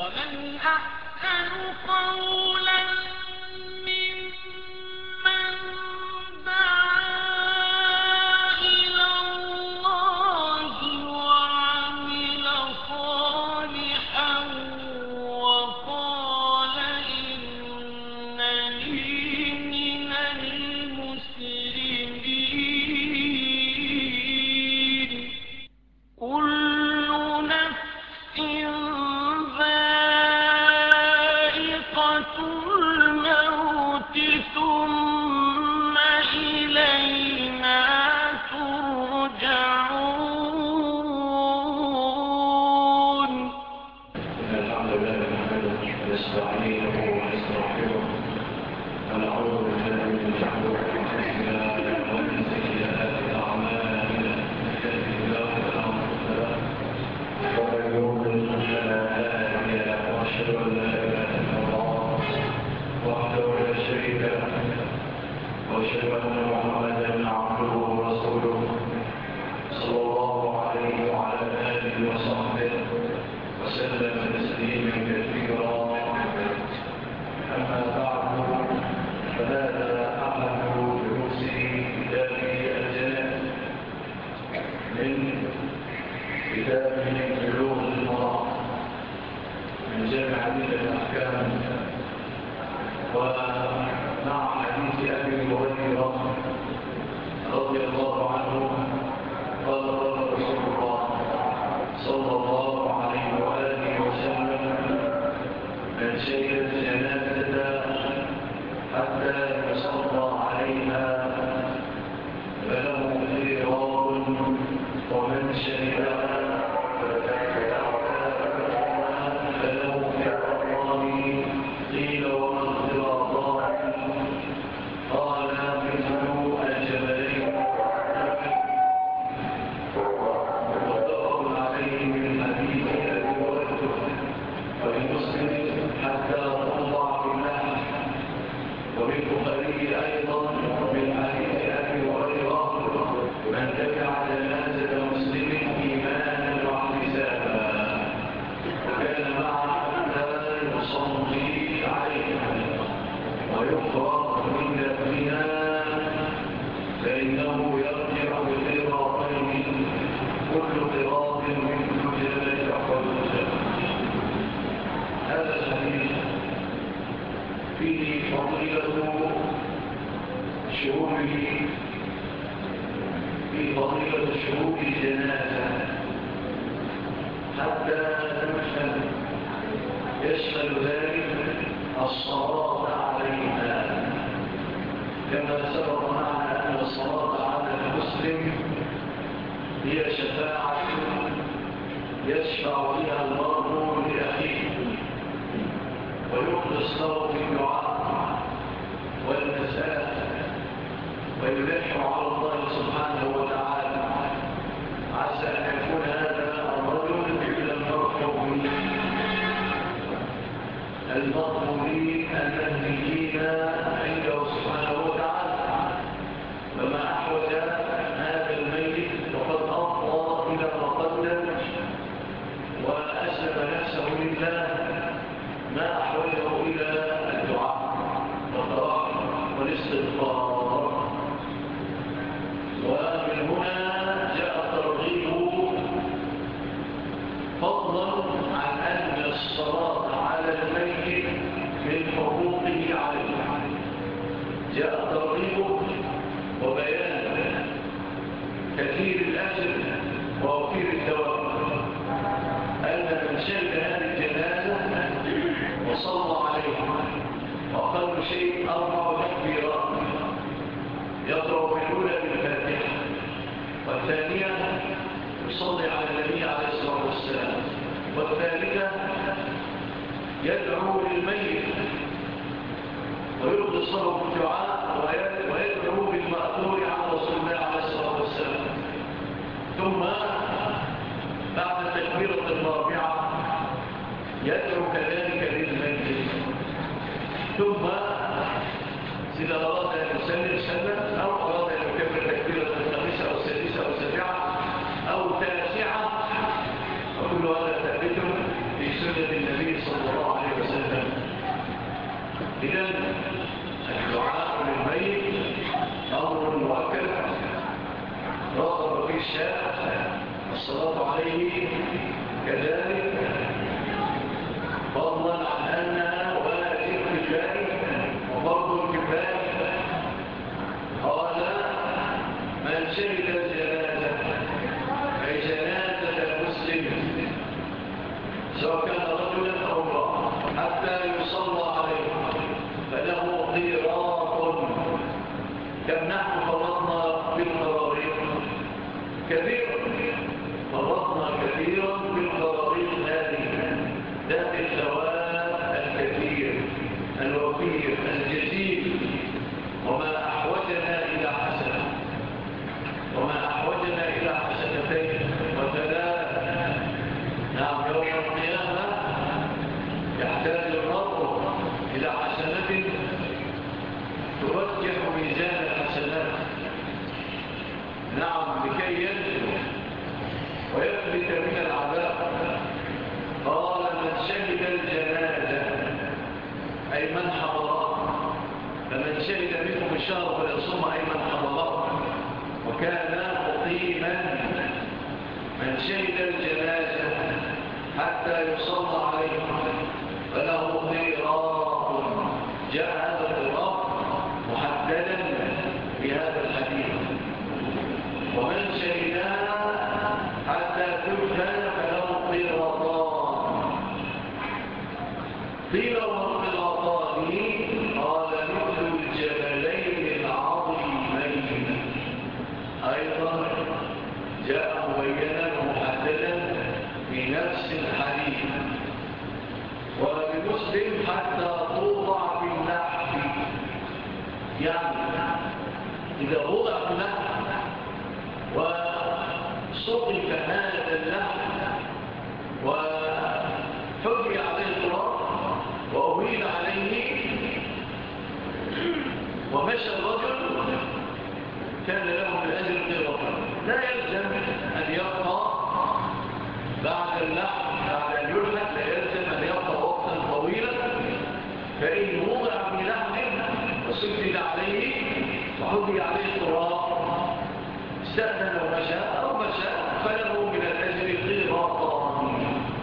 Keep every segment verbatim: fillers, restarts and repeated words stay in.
ومن أحسن قولا ممن دعا إلى الله وعمل صالحا وقال إنني من المسلمين. كل نفس ذائقة الموت ثم إلينا ترجعون. إن الحمد لله نحمده ونستعينه ونستغفره ونعوذ بالله من شرور أنفسنا ومن سيئات أعمالنا. من يهده الله فلا مضل له ومن يضلل فلا هادي له وأشهد أن لا إله إلا الله وحده لا شريك له وأشهد أن محمدا عبده ورسوله صلى الله عليه وعلى آله وصحبه وسلم تسليما كثيرا. أما بعد فهذا أحد دروس كتاب الجنائز من كتاب بلوغ المرام من جامع الأحكام، ومع حديث أبي هريرة رضي الله عنه قال قال رسول الله صلى الله عليه وآله وسلم: من شهد الجنازة حتى يصلى عليها فله قيراط، ومن شهدها فله قيراطان. قيل وما القيراطان؟ قال مثل الجبلين. متفق عليه من حديث أبي هريرة ولمسلم حتى تطلع بالله، وبالبخاري أيضا من حديث أبي هريرة: من تبع جنازة مسلم إيمانا واحتسابا وكان معه حتى يصلي عليها ويفرغ من دفنها فإنه يرجع بقيراطين، كل قيراط مثل جبل أحد. هذا الحديث فيه فضيلة شهود في فضيلة شهود الجنازة حتى تدفن. يشمل ذلك الصلاة عليها، كما سبق معنا أن الصلاة على المسلم هي شفاعة يشفع بها المرء لأخيه ويخلص له في الدعاء والمسألة ويلح على الله سبحانه وتعالى. عسى أن يكون هذا الرجل مثل المرحومين المطلوبين المهديين عنده سبحانه وتعالى. وما أحوج هذا الميت وقد أفضى إلى ما قدم وأسلم نفسه لله، ما أحوجه إلى الدعاء والترحم والاستغفار. ومن هنا جاء الترغيب فضلا عن أن الصلاة على الميت من حقوقه عليه. جاء الترغيب وبيان كثير الأجر ووفير الثواب، أن من شهد هذه الجنازة وصلى عليها وأقل شيء أربع تكبيرات، يقرأ في الأولى بالفاتحة والثانية يصلي على النبي عليه الصلاة والسلام، والثالثة يدعو للميت ويلقي الصلاة بالدعاء ويدعو بالمأثور عن رسول الله عليه الصلاة والسلام. ثم بعد التكبيرة الرابعة يدعو كذلك للميت. ثم إذا أراد أن يسلم سلم، أو أراد أن يكمل تكبيرة الخامسة أو السادسة أو السابعة أو التاسعة، وكل هذا ثابت في سنة النبي صلى إذن الدعاء للميت أمر مؤكد رغب في الشاء، الصلاة عليه كذلك، فضلا عن أنها واجب كفاية وفرض كفاية. قال من شهد الجنازة أي جنازة المسلم سواء كان رجلا أو امرأة حتى يصلى عليه فله قيراط. كم نحن فرطنا بالقراريط كثيرا، فرطنا كثيرا بالقراريط هذه ذات الثواب الكثير الوفير الجزيل. وما أحوجنا إلى حسنة وما أحوجنا إلى حسنتين وثلاث. نعم، يوم القيامة يحتاج المرء إلى حسنة توجه ميزان الحسنات، نعم، لكي ينجو ويفلت من العذاب. قال من شهد الجنازة أي من حضره، فمن شهد منكم الشهر فليصوم أي من حضره وكان مقيما. من شهد الجنازة حتى يصلى عليه فله قيراط. جاء هذا القيراط محددا بهذا الحديث. ومن شهدها حتى تدفن فله قيراطان. قيل وما القيراطان؟ قال مثل الجبلين العظيمين. أيضا جاء مبينا ومحددا في نفس الحديث. وبمسلم حتى توضع في اللحم، يعني إذا وضع في اللحم وصقف هذا اللحم وحفي عليه التراب وأهيل عليه ومشى الرجل كان له من أجل قيراطان. لا يلزم أن يبقى بعد اللحم بعد أن يلحق، لا يلزم أن يبقى وقتا طويلا. فإن وضع في لحم وسجد عليه وحفي عليه التراب استأذن ومشى أو مشى فله من الأجر قيراطان.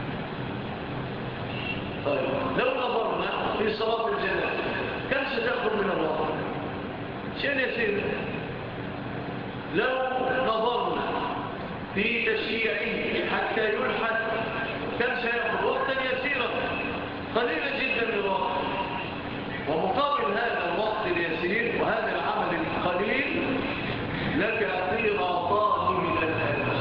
طيب، لو نظرنا في صلاة الجنازة كم ستأخذ من الله؟ شيء يسير. لو نظرنا في تشييعه حتى يلحد كم سيأخذ؟ وقتا يسيرا قليلا جدا من الوقت. ومقابل هذا الوقت اليسير وهذا العمل القليل لك قيراطان من الأجر،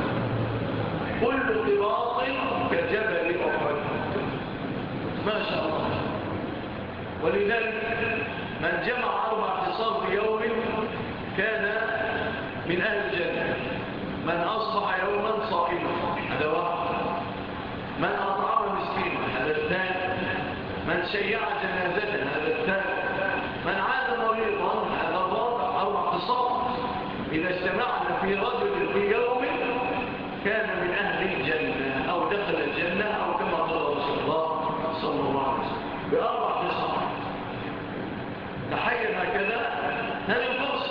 كل قيراط كجبل أحد. ما شاء الله. ولذلك من جمع أربع اتصال في يوم كان من أهل الجنة. من أصبح يوما صائما هذا واحد. من أطعم مسكينا هذا الثاني. من شيع جنازة هذا الثالث. من عاد مريضا هذا الرابع. أربع اتصال إذا اجتمعنا في رجل في يوم كان من أهل الجنة أو دخل الجنة أو كما قال رسول الله صلى الله عليه وسلم بأربع اتصال. تحيّن هكذا هذه الفرصة.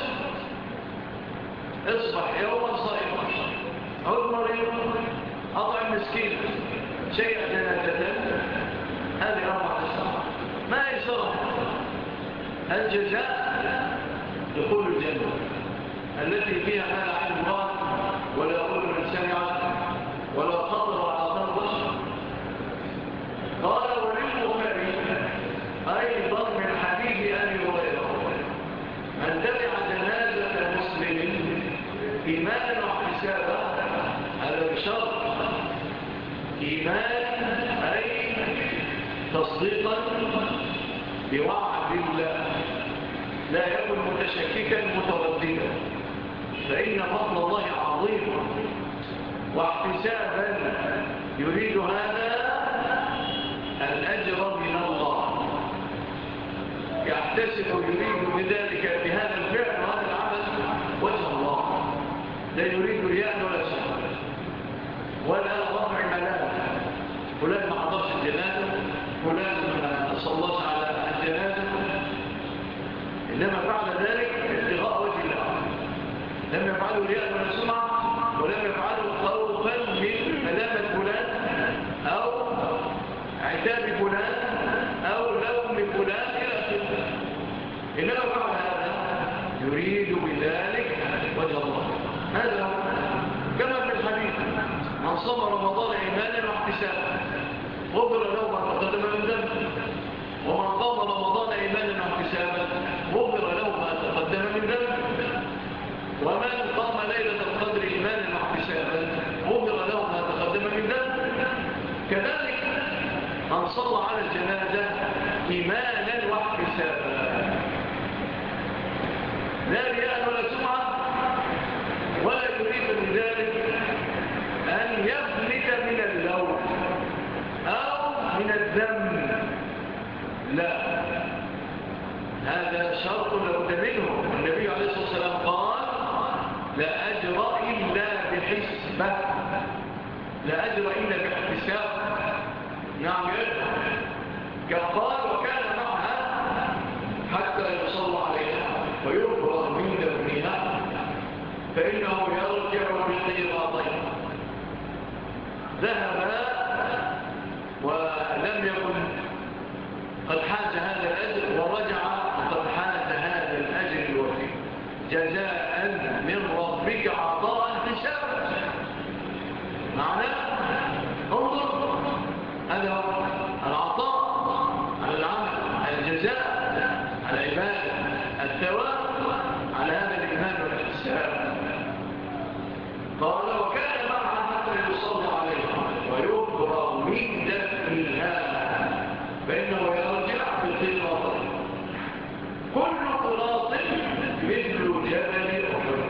اصبح يوما صائما، عد مريض، أطعم مسكين، شيء جنازة، هذه أربع اتصال. ما يسرها الجزاء دخول الجنة التي فيها ما لا عين رأت ولا أذن سمعت ولا خطر على قلب بشر. قال وللبخاري أيضا من حديث أبي هريرة من تبع جنازة مسلم إيمانا واحتسابا، هذا بشرط إيمان أي تصديقا بوعد الله، لا يكن متشككا مترددا، فإن فضل الله عظيم. واحتسابا يريد هذا الأجر من الله، يحتسب يريد بذلك بهذا الفعل وهذا العمل وجه الله، لا يريد رياء ولا سمعة ولا رفع ملامة. فلان ما حضرش الجنازة، فلان ما صلاش على الجنازة، إنما فعل ذلك ابتغاء وجه الله، لم يفعله رياء ولا سمعة، ولم يفعله خوفا من ملامة فلان أو عتاب فلان أو لوم فلان إلى آخره، إنما فعل هذا يريد بذلك وجه الله. هذا هو كما في الحديث: من صام رمضان إيمانا واحتسابا غفر له ما تقدم من ذنبه، ومن قام رمضان إيمانا واحتسابا غفر له ما تقدم من ذنبه، ومن قام ليلة القدر إيمانا واحتسابا غفر له ما تقدم من ذنبه. كذلك من صلى على الجنازة إيمانا واحتسابا، لا رياء ولا سمعة، ولا يريد من ذلك أن يفلت من اللوم أو من الذم، لا، هذا شرط لابد منه. النبي عليه الصلاة والسلام قال: لا أجر إلا بحسبة، لا أجر إلا باحتساب. نعم يجب قال: وكان معها حتى يصلى عليها ويفرغ من دفنها فإنه يرجع بقيراطين. ذهب ولم يكن قد حاز هذا الأجر، ورجع قد حاز هذا الأجر الوفي، جزاء من ربك عطاء حسابا. معنى انظر، هذا هو العطاء على العمل، الجزاء على العبادة، الثواب على هذا الإيمان والاحتساب. قال: وكان معها حتى يصلى عليها ويفرغ من دفنها فإنه يرجع بقيراطين، كل قراط مثل جبل أحد.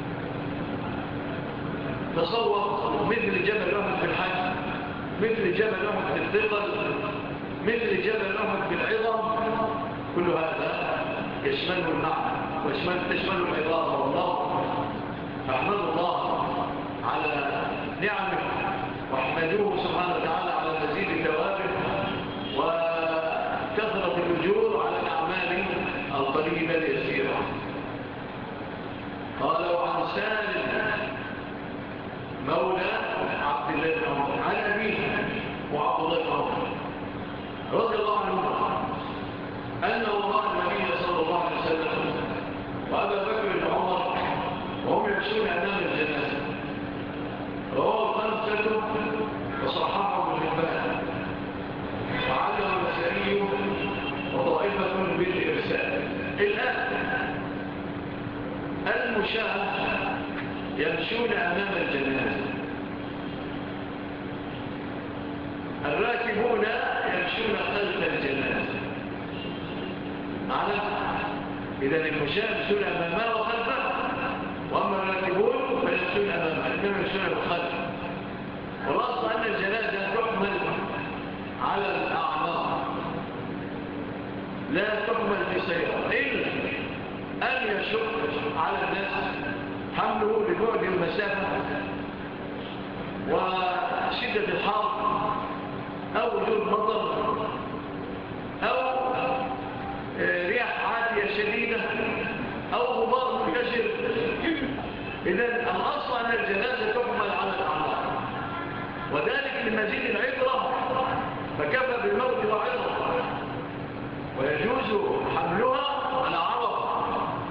تصور مثل جبل أحد في الحج، مثل جبل أحد في الثقل، مثل جبل أحد في العظم، كل هذا يشمله المعنى ويشمل تشمله العبارة والله. فاحمد الله على نعمه، واحمدوه سبحانه وتعالى على مزيد ثوابه وكثرة الأجور على الأعمال القليلة اليسيرة. قال: وعن سالم مولى عبد الله بن عمر عن أبيه وعبد الله بن عمر رضي الله عنه أنه رأى النبي صلى الله عليه وسلم وأبا بكر بن عمر وهم يمشون أمام الجنازة. رواه الخمسة وصححه ابن حبان وعلّه النسائي وطائفة بالإرسال. الآن المشاة يمشون أمام الجنازة، الراكبون يمشون خلف الجنازة. معنى إذن المشاة يمشون أمامها وخلفها، وأما الراكبون فيمشون أمامها، إنما يمشون بالخلف. والأصل أن الجنازة تحمل على الأعناق، لا تحمل في سيارة، إلا أن يشق على الناس حمله لبعد المسافة وشدة الحر أو وجود مطر أو رياح عاتية شديدة أو غبار منتشر. إذن الأصل أن الجنازة تحمل على الأعناق، وذلك لمزيد العبرة، فكفى بالموت وعظة، ويجوز حملها على عرض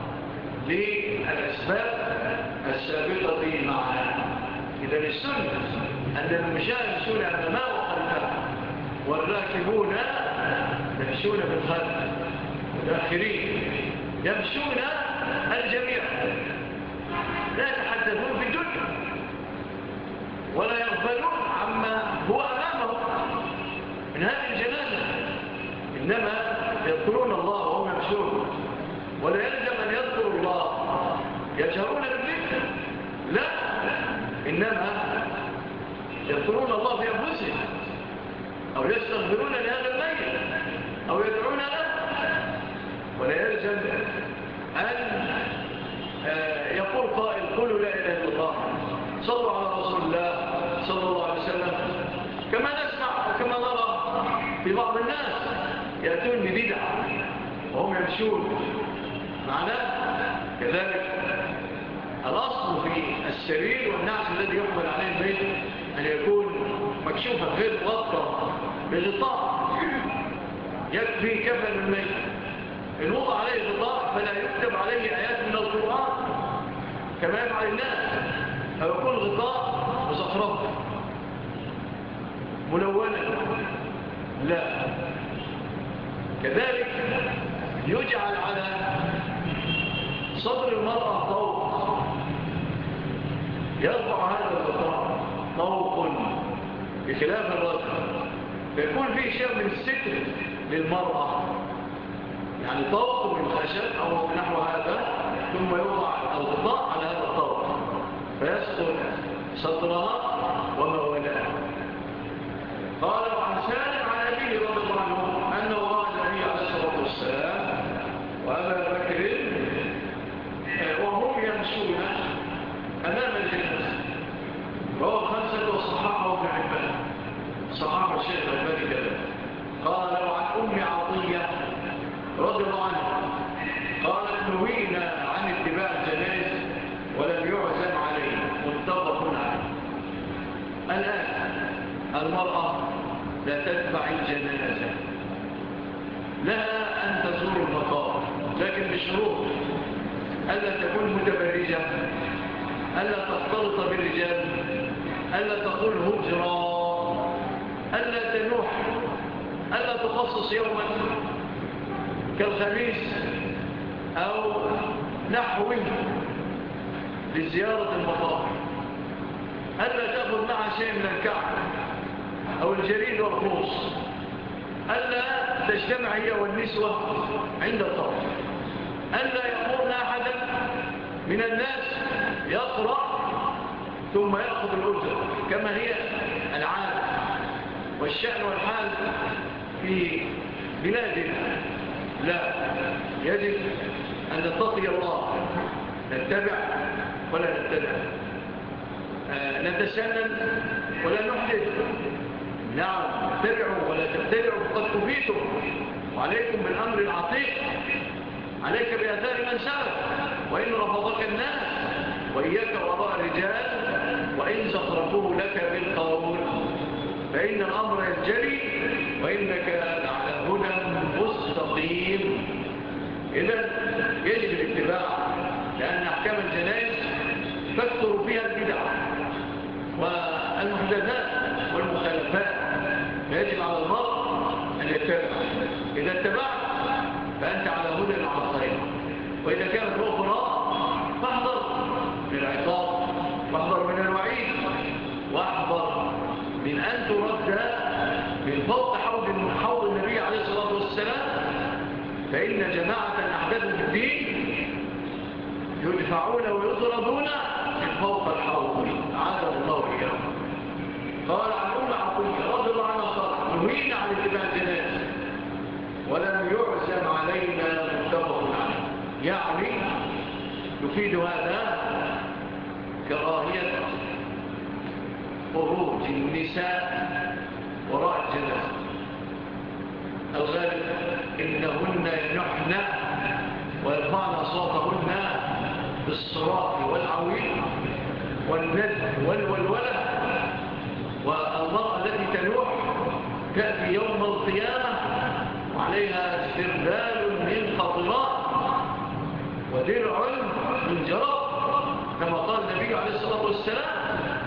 للأسباب السابقة معها. إذن السنة أن المشاة يمشون أمامها وخلفها، والراكبون يمشون بالخلف، والآخرين يمشون الجميع، لا يتحدثون في الدنيا ولا يغفلون عما هو أمامهم من هذه الجنازة، إنما يذكرون الله وهم يمشون. ولا يلزم أن يذكروا الله يجهرون بالذكر، لا، إنما يذكرون الله في أنفسهم أو يستغفرون لهذا الميت أو يدعون له. ولا يلزم أن يقول قائل: قولوا لا إله إلا الله، صلوا على رسول الله صلى الله عليه وسلم، كما نسمع وكما نرى في بعض الناس يأتون ببدعة وهم يمشون معناه كذلك الأصل في السرير والنعش الذي يحمل عليه البيت أن يكون مكشوفا غير مغطى بغطاء يكفي كفن الميت. إن وضع عليه غطاء فلا يكتب عليه آيات من القرآن كما يفعل الناس، أو يكون غطاء مزخرف ملونا، لا. كذلك يجعل على صدر المرأة طوق يرفع هذا الغطاء، طوق بخلاف الرجل، فيكون فيه شيء من الستر للمرأة، يعني طوق من خشب أو نحو هذا، ثم يوضع الغطاء على هذا الطوق فيستر صدرها وما ولاها. قال عن سالم عن أبيه رضي الله عنه أنه رأى النبي عليه الصلاة والسلام وأبا بكر وهم يمشون أمام الجنة، وهو خمسة وصححه ابن حبان، صححه الشيخ الألباني كذلك. قال عن أم عطية رضي الله عنها قالت نهينا عن اتباع الجنائز ولم يعزم عليه، متفق عليه. الآن المرأة لا تتبع الجنازة، لها أن تزور المقام لكن بشروط: ألا تكون متبرجة، ألا تختلط بالرجال، ألا تقول هجرا، ألا تنوح، ألا تخصص يوما كالخميس أو نحوه لزيارة المقام، ألا تأخذ معها شيء من الكعب أو الجريد والخوص، ألا تجتمع هي والنسوة عند الطرف، ألا يأمرنا أحدا من الناس يقرأ ثم يأخذ الأجر كما هي العادة والشأن والحال في بلادنا. لا، يجب أن نتقي الله، نتبع ولا نتبع، آه نتسنن ولا نحدث. نعم، اتبعوا ولا تبتدعوا قد كفيتم، وعليكم بالأمر العتيق، عليك بأثار من سلف، وإن رفضك الناس، وإياك وراء الرجال وإن زخرفوه لك بالقول، فإن الأمر ينجلي وإنك على هدى مستقيم. إذن يجب الاتباع، لأن أحكام الجنائز تكثر فيها البدع والمحدثات والمخالفات، فيجب على المرء أن يتبع. إذا اتبعت فأنت على هدى وعلى خير، وإذا كانت أخرى فاحذر من العقاب، واحذر من الوعيد، واحذر من أن ترد من فوق حوض حوض النبي عليه الصلاة والسلام، فإن جماعة أحدثوا في الدين يدفعون ويطردون من فوق الحوض، عادة الله إياهم. قال عن أم عطية رضي الله عنها قال نهينا عن اتباع الجنائز ولم يعزم علينا، متفق عليه. يعني يفيد هذا كراهية خروج النساء وراء الجنازة. الغالب إنهن ينحن ويرفعن أصواتهن بالصراخ والعويل والند والولولة، والمرأة التي تنوح تأتي يوم القيامة وعليها استردال من خطرات ودرع من جرب كما قال النبي عليه الصلاة والسلام.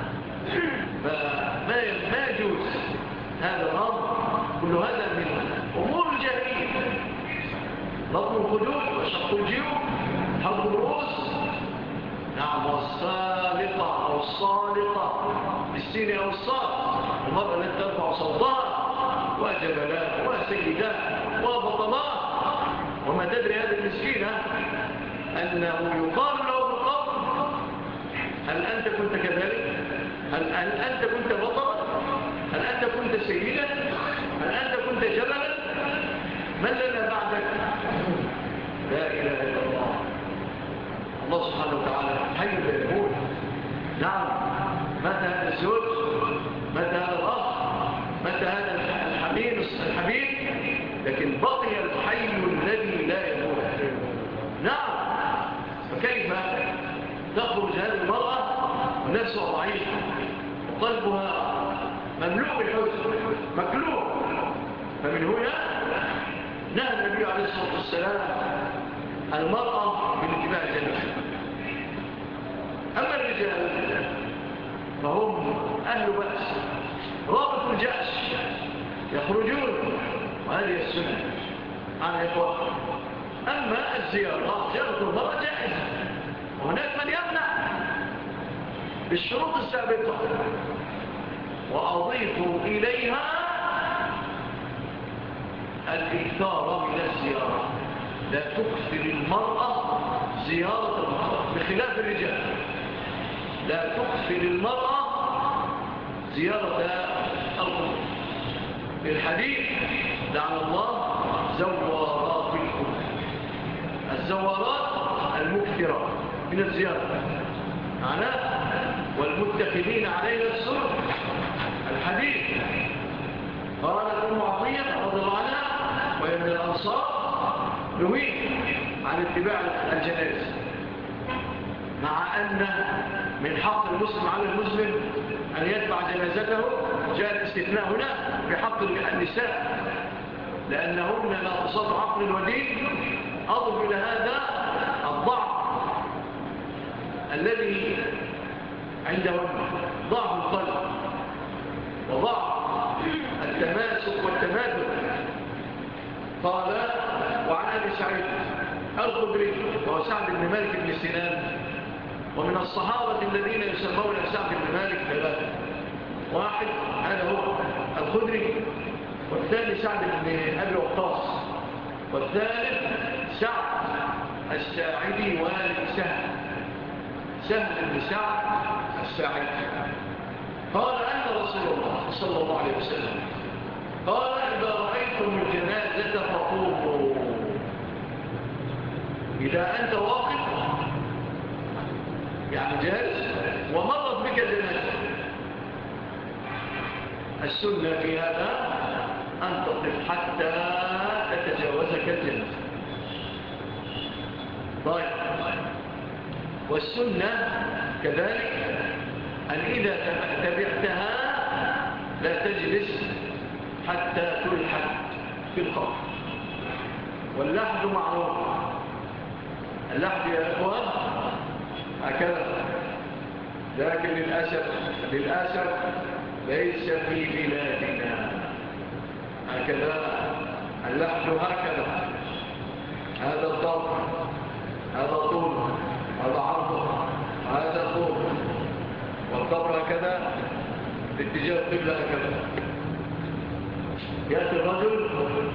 فما يجوز هذا الأمر، كل هذا من أمور الجاهلية: لطم الخدود وشق الجيوب، حلق الرؤوس، نعم، والسالقة أو الصالقة بالسين أو الصاد، المرأة التي ترفع صوتها، وجبلات وسيدات وبطلات. وما تدري هذه المسكينة أنه يقال له بالقبر: هل أنت كنت كذلك؟ هل, هل أنت كنت بطلا؟ هل أنت كنت سيدا؟ هل أنت كنت جبلا؟ من لنا بعدك؟ لا إله إلا الله. الله سبحانه وتعالى حي لا يموت. نعم، مات هذا الزوج، مات هذا الأخ، مات هذا الحبيب الحبيب، لكن بقي الحي الذي لا يموت. نعم. فكيف تخرج هذه المرأة ونفسها ضعيفة وقلبها مملوء بالحزن مكلوب؟ فمن هنا نهى النبي عليه الصلاة والسلام المرأة من اتباع الجنة. أما الرجال فهم أهل بأس رابط الجأش يخرجون، وهذه السنة عن إخوة. أما الزيارة زيارة المرأة جائزة، وهناك من يمنع بالشروط السابقة. وأضيف إليها الإكثار من الزيارة، لا تكثر المرأة زيارة المرأة بخلاف الرجال. لا تكثر المرأة زيارة القبور. في الحديث لعن الله زوارات القبور، الزوارات المكثرة من الزيارة معناه والمتخذين عليها السر. الحديث قالت أم عطية رضي الله عنها وهي من الأنصار نهيت عن اتباع الجنائز، مع أن من حق المسلم على المسلم أن يتبع جنازته. جاء الاستثناء هنا بحق النساء لأنهن ناقصات عقل ودين. أضف إلى هذا الضعف الذي عندهن، ضعف القلب وضعف التماسك والتماثل. قال وعن أبي سعيد الخدري وهو سعد بن مالك بن سنان، ومن الصحابة الذين يسمون سعد بن مالك ثلاثة: واحد هذا هو الخدري، والثاني سعد بن أبي وقاص، والثالث سعد الساعدي والد سهل سهل بن سعد الساعدي. قال أن رسول الله صلى الله عليه وسلم قال إذا رأيتم الجنازة فقوموا. إذا أنت واقف يعني جالس ومرت بك جنازة، السنة في هذا أن تقف حتى تتجاوزك الجنازة. طيب، والسنة كذلك أن إذا تبعتها لا تجلس حتى تلحد في القبر. واللحد معروف، اللحد يا إخوان هكذا، لكن للأسف للأسف ليس في بلادنا هكذا. اللحد هكذا، هذا الضرب، هذا طول، هذا عرض، هذا طول، والقبر هكذا باتجاه القبلة هكذا. يأتي الرجل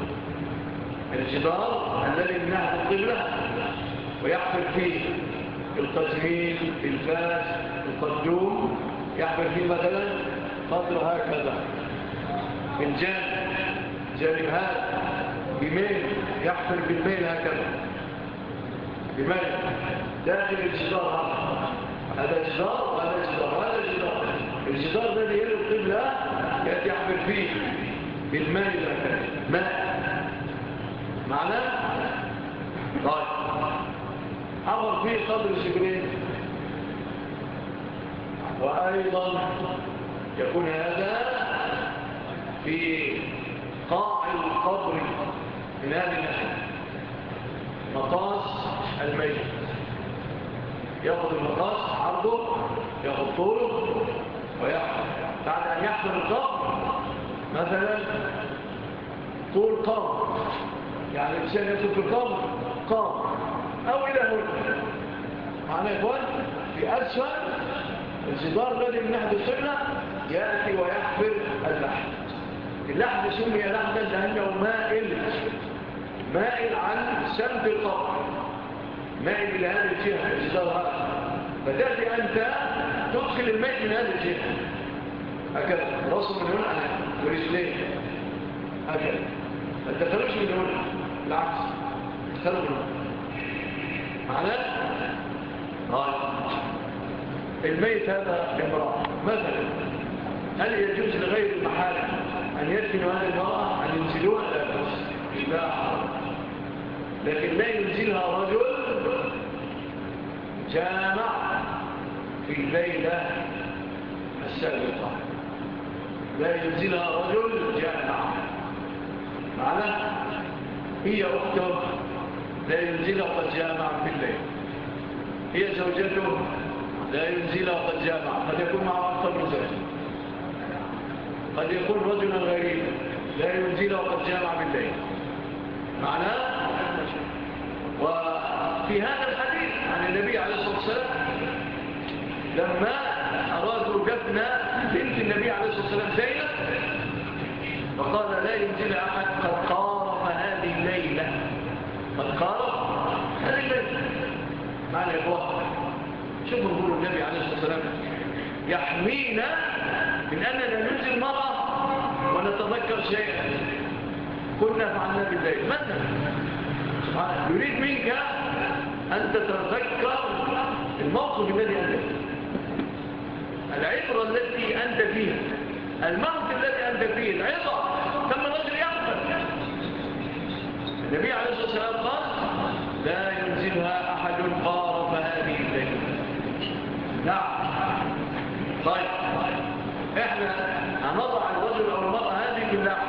الجدار الذي من ناحية القبلة ويحفر فيه القزمين، الفاس، القدوم، يحفر فيه مثلا قدر هكذا من جانب جانب هذا بميل، يحفر بالميل هكذا بميل داخل الجدار. هذا جدار وهذا جدار وهذا جدار. الجدار الذي يلي القبلة يأتي يحفر فيه بالميل هكذا ماء معناه. طيب، حفر فيه قدر شبرين. وأيضا يكون هذا في قاع القبر من هذه الناحية، مقاس الميت، يأخذ المقاس عرضه، يأخذ طوله ويحفر. بعد أن يحفر القبر مثلا طول قام، يعني الإنسان يدخل في القبر قام أو إلى هنا معنى إخوان في أسفل الجدار الذي من ناحية القبلة يأتي ويحفر اللحد. اللحد سمي لحدا لأنه مائل مائل عن سمت القبر، مائل إلى هذه الجهة الجدار هذا، فتأتي أنت تدخل الميت من هذه الجهة هكذا، رأسه من هنا ورجلين هكذا، ما تدخلوش من هنا، بالعكس تدخلوا من هنا معناه. طيب، الميت هذا امرأة مثلا، هل يجوز لغير المحارم أن يدفنوا هذه المرأة، أن ينزلوها؟ لا بس إباحة لكن لا ينزلها رجل جامع في الليلة السابقة. لا ينزلها رجل جامع معنى هي أخته لا ينزلها قد جامع في الليل، هي زوجته لا ينزلها قد جامع، قد يكون معه أكثر من زوج، قد يكون رجلا غريبا لا ينزلها قد جامع بالليل معناه. وفي هذا الحديث عن النبي عليه الصلاة والسلام لما أرادوا دفن بنت النبي عليه الصلاة والسلام زينب فقال لا ينزل أحد قد قارب هذه الليلة، قد قارب هذه الليلة معنى يا إخوة. شوفوا نقول النبي عليه الصلاة والسلام يحمينا من أننا ننزل مرة ونتذكر شيئا كنا فعلنا بالليل مثلا. يريد منك أن تتذكر الموقف الذي أنت فيه، العبرة التي أنت فيها، الموت الذي أنت فيه، العظة. ثم الرجل يعقل. النبي عليه الصلاة والسلام قال لا ينزلها أحد قارب هذه الليلة. نعم. طيب احنا هنضع الرجل أو المرأة هذه باللحم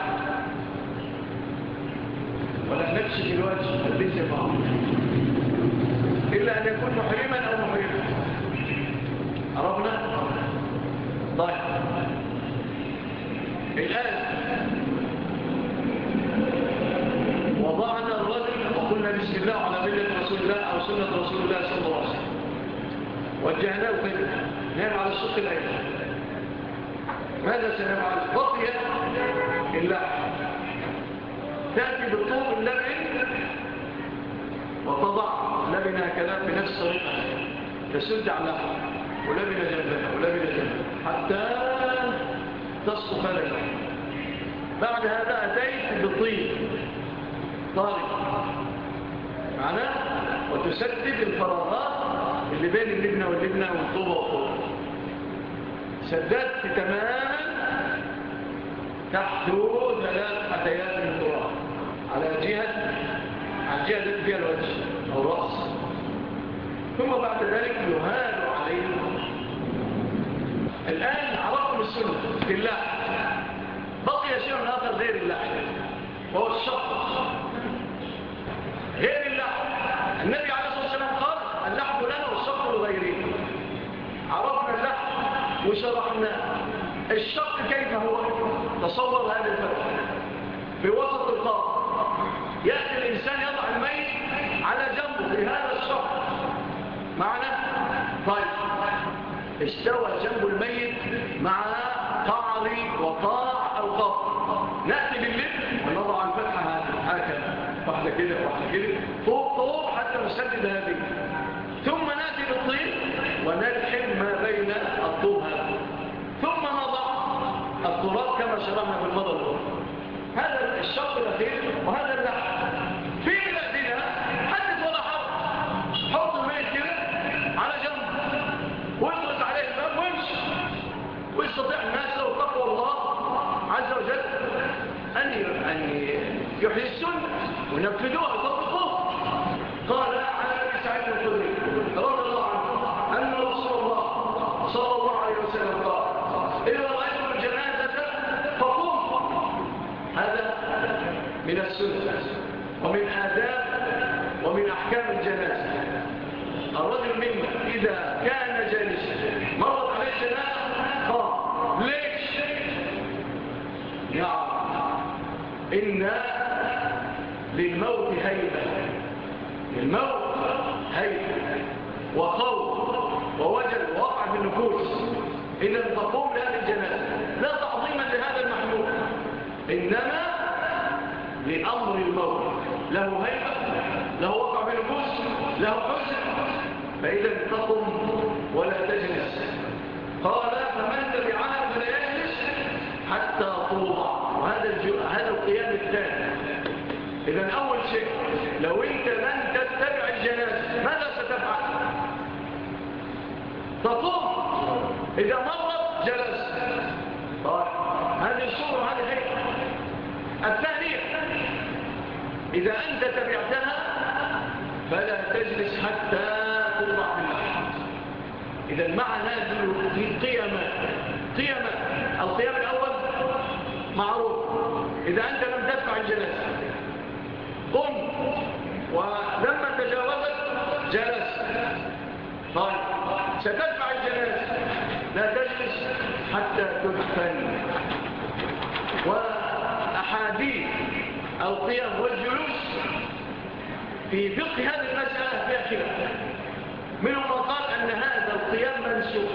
ولا نكشف الوجه ليس بعض إلا أن يكون محرما أو محرما. عرفنا؟ طيب الآن وضعنا الرجل وقلنا بسم الله على ملة رسول الله أو سنة رسول الله صلى الله عليه وسلم، وجهناه قبل نام على الشق الأيمن. ماذا سنفعل؟ بقي اللحم. تأتي بالطوب اللبن وتضع لبن هكذا بنفس طريقة تسد على اللحم ولبن جنبها ولبن جنبها حتى تسقط هذا اللحم. بعد هذا أتيت بالطين طارق معنا وتسدد الفراغات اللي بين اللبنة واللبنة والطوبة والطوبة. سددت تماما تحت ثلاث حتيات من التراب على جهة على الجهة التي فيها الوجه أو الرأس. ثم بعد ذلك يهال عليه. الآن عرفتم السنة في اللحم. بقي شيء آخر غير اللحم وهو الشق. غير اللحم النبي عليه الصلاة والسلام قال اللحم لنا والشق لغيره. عرفنا اللحم وشرحناه. الشق كيف هو؟ تصور هذا الفتح في وسط القبر يأتي الإنسان يضع الميت على جنبه في هذا الشق معنا. طيب استوى جنب الميت مع قعر وقاع أو قبر. نأتي باللب ونضع الفتحة هكذا واحدة كده واحدة كده فوق طوب حتى نسدد هذه. ثم نأتي بالطين ونلحم ما بين الطوب هذا. ثم نضع التراب كما شرحنا في المرة الأولى. هذا الشق الأخير وهذا اللحم. في بلادنا حدث ولا حرج. حط الميت كده على جنب واطرس عليه الباب وامشي. ويستطيع الناس لو تقوى الله عز وجل أن يحيي السنة وينفذوها ويطبقوها. قال عن أبي سعيد الخدري رضي الله عنه أن رسول الله صلى الله عليه وسلم قال إذا رأيتم الجنازة فقوموا. هذا من السنة ومن آداب ومن أحكام الجنازة. الرجل منا إذا كان جالسا مرت عليه الجنازة قام. ليش؟ نعم إن للموت هيبة. للموت هيبة وخوف ووجل ووقع في النفوس. إذا تقوم لهذه الجنازة لا تعظيما لهذا المحمول إنما لأمر الموت. له هيبة له وقع في النفوس له حزن. فإذا تقوم ولا تجلس. قال فمن تبعها فلا يجلس حتى توضع. وهذا هذا القيام الثاني. إذا أول شيء لو أنت لن تتبع الجنازة ماذا ستفعل؟ تقوم. إذا مرت جلس. طيب هذه الصورة وهذه هيئة. الثانية إذا أنت تبعتها فلا تجلس حتى تطلع باللحم. إذا مع نازل في قيمة قيمة القيام الأول معروف. إذا أنت لم تدفع الجنازة قم، ولما تجاوزت جلس. طيب ستدفع الجنازة لا تجلس حتى تدفن. وأحاديث القيام والجلوس في فقه هذه المسألة فيها خلاف. منهم من قال أن هذا القيام منسوخ،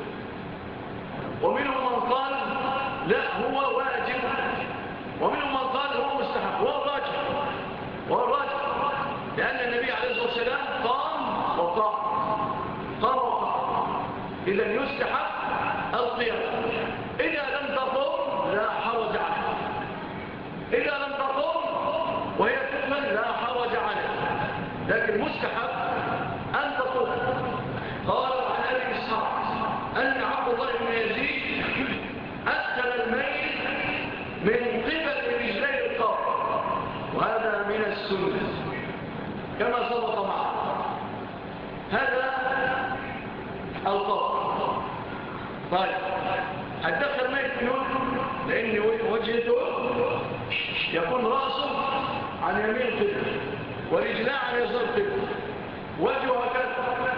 ومنهم من قال لا هو واجب، ومنهم من قال هو مستحب. وهو الراجح وهو الراجح لأن النبي عليه الصلاة والسلام قام وقام قام وقام. إذا يستحب القيام. إذا لم تقوم لا حرج عليك، إذا لم تقوم وهي تؤمن لا حرج عليك، لكن مستحب أن تقوم. قال عن أبي إسحاق أن عبد الله بن يزيد أدخل الميت من قبل رجلي القبر، وهذا من السنة كما سبق معه. هذا القبر. طيب أدخل الميت منه لأن وجهته يكون رأسه عن يمين قبل ورجلاه عن يسار قبل، وجهه هكذا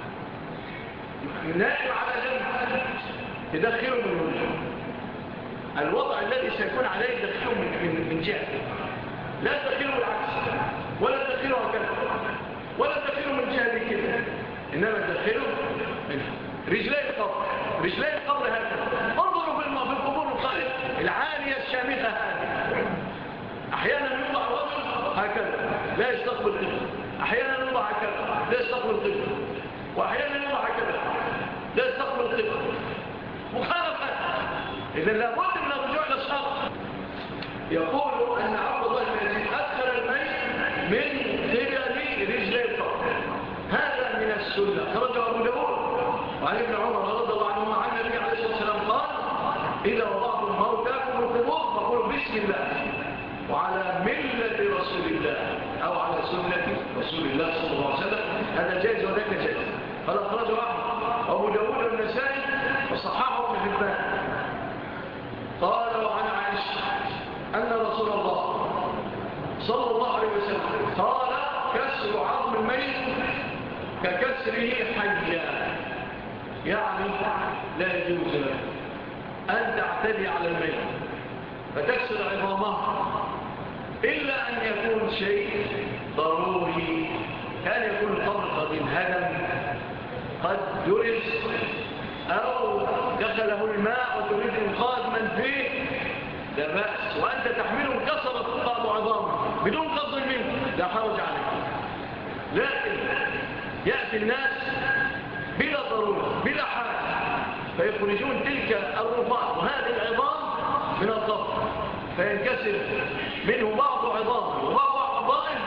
نائم على جنب، تدخله من وجهه. الوضع الذي سيكون عليه تدخله من, من جهة، لا تدخله العكس، ولا تدخله هكذا، ولا تدخله من جهة كده، إنما تدخله من رجلي القبر. رجلي القبر هكذا. انظروا في القبور الخالد العالية الشامخة هذه، أحيانا يوضع رجل هكذا لا يستقبل قبل، أحيانا يوضع هكذا لا يستقبل قبل، وأحيانا يوضع هكذا لا يستقبل قبل. مخالفة. إذا لابد من الرجوع إلى الشرع. يقول أن عبد الله بن يزيد أدخل الميت من قبل رجلي القبر، هذا من السنة. خرجه أبو داود وعن ابن عمر رضي الله عنهما عن النبي عليه الصلاة والسلام قال: إذا وضعتم موتاكم في القبور فقولوا بسم الله وعلى ملة رسول الله أو على سنة رسول الله صلى الله عليه وسلم. هذا جائز وذاك جائز. قال أخرجه أحمد وأبو داود والنسائي وصححه ابن حبان. قال وعن عائشة أن رسول الله صلى الله عليه وسلم قال: كسر عظم الميت ككسره حيا، يعني لا يجوز لك أن تعتدي على الميت فتكسر عظامه إلا أن يكون شيء ضروري، كان يكون القبر قد انهدم قد درس أو دخله الماء وتريد إنقاذ من فيه لا بأس، وأنت تحمله كسرت بعض عظامه بدون قصد منه لا حرج عليك. لكن يأتي الناس بلا ضرورة بلا حاجة فيخرجون تلك الرفات وهذه العظام من القبر فينكسر منه بعض عظامه وبعض أعضائه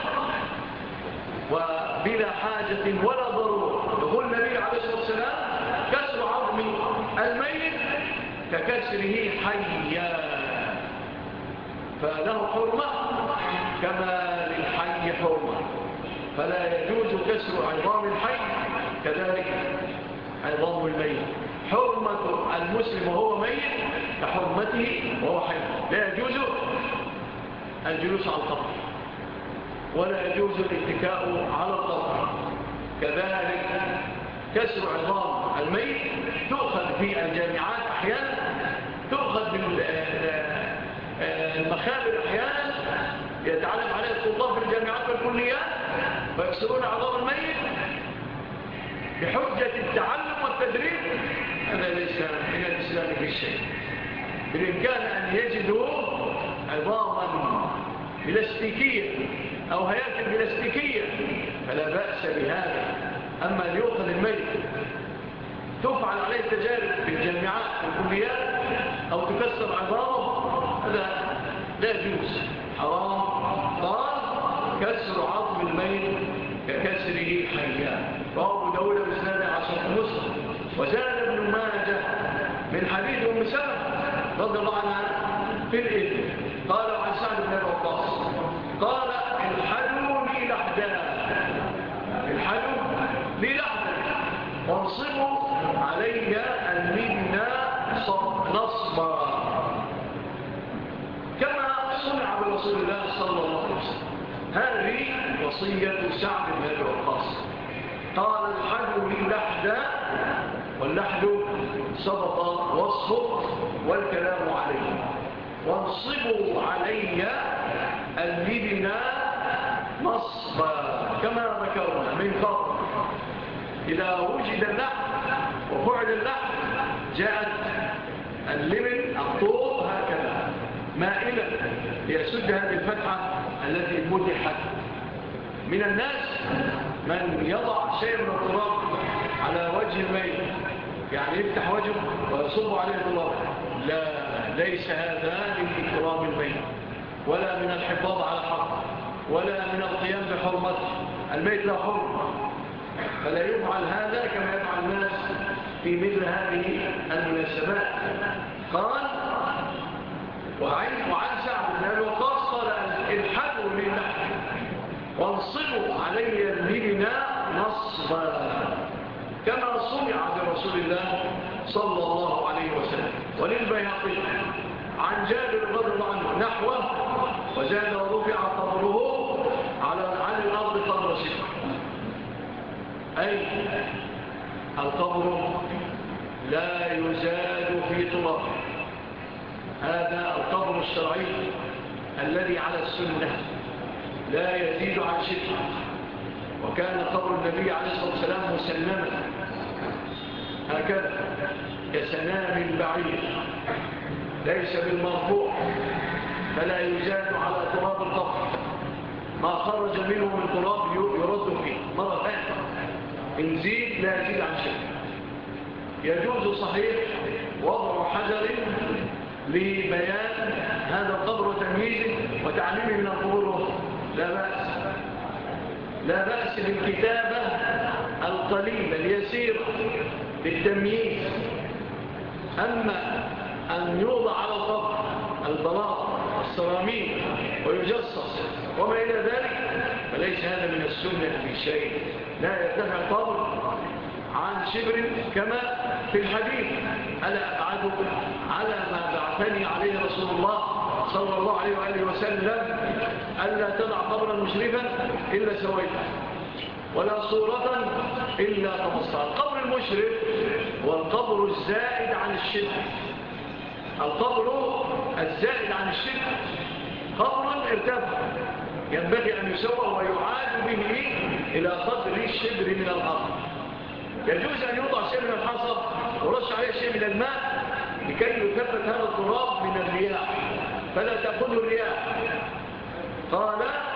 وبلا حاجة ولا ضرورة. يقول النبي عليه الصلاة والسلام: كسر عظم الميت ككسره حيا، فله حرمة كما للحي حرمة، فلا يجوز كسر عظام الحي كذلك عظام الميت. حرمة المسلم وهو ميت كحرمته وهو حي. لا يجوز الجلوس على القبر ولا يجوز الاتكاء على القبر. كذلك كسر عظام الميت تؤخذ في الجامعات أحيانا، تؤخذ من المخابر أحيانا يتعلم عليه الطلاب في الجامعات والكليات ويكسرون عظام الميت بحجة التعلم والتدريب. هذا ليس من الإسلام في شيء. بالإمكان أن يجدوا عظاما بلاستيكية أو هياكل بلاستيكية فلا بأس بهذا. أما ليأخذ الميت تفعل عليه تجارب في الجامعات والكليات أو تكسر عظامه هذا لا يجوز، حرام. قال: كسر عظم الميت ككسره حيا. وأبو داود بإسناد عشرة مسلم. وزاد ابن ماجه من حديث أم سلمة رضي الله عنها في الإذن قال عن سعد بن أبي وقاص قال: الحدوا لي لحدان صنع برسول الله صلى الله عليه وسلم. هذه وصية سعد بن أبي وقاص. قال الحد للحد، واللحد سبق وصفه والكلام عليه. وانصبوا علي اللبن نصبا كما ذكرنا من قبل. إذا وجد اللحم وفعل اللحم جاءت اللبن الطوب هكذا مائلا ليسد هذه الفتحة التي فتحت. من الناس من يضع شيء من التراب على وجه الميت، يعني يفتح وجهه ويصب عليه التراب. لا، ليس هذا من إكرام الميت ولا من الحفاظ على حق ولا من القيام بحرمته. الميت لا حرمة، فلا يفعل هذا كما يفعل الناس في مثل هذه المناسبات. قال وعن وعن سعد بن أبي وقاص قال الحدوا للحم وانصبوا علي اللبن نصبا كما صنع برسول الله صلى الله عليه وسلم. وللبيهقي عن جابر رضي الله عنه نحوه وزاد ورفع قبره على عن الأرض قدر شبر، أي القبر لا يزاد في تراب. هذا القبر الشرعي الذي على السنة لا يزيد عن شبر. وكان قبر النبي عليه الصلاة والسلام مسنما هكذا كسنام البعير ليس بالمرفوع، فلا يزاد على تراب القبر. ما خرج منه من تراب يرد فيه مرة ثانية. إن زيد لا يزيد عن شيء. يجوز صحيح وضع حجر لبيان هذا القبر وتمييزه وتعليمه من القبور، لا بأس. لا بأس بالكتابة القليلة اليسيرة بالتمييز. أما أن يوضع على القبر البلاط والسراميك ويجصص وما إلى ذلك فليس هذا من السنة في شيء. لا يرتفع القبر عن شبر كما في الحديث ألا أبعد على ما بعثني عليه رسول الله صلى الله عليه وآله وسلم ألا تضع قبرا مشرفا إلا سويته ولا صورة إلا طمستها. القبر المشرف هو القبر الزائد عن الشبر. القبر الزائد عن الشبر قبر ارتفع ينبغي أن يسوى ويعاد به إلى قدر الشبر من الأرض. يجوز أن يوضع شيء من الحصى ورش عليه شيء من الماء لكي يثبت هذا التراب من الرياح فلا تأخذه الرياح. قال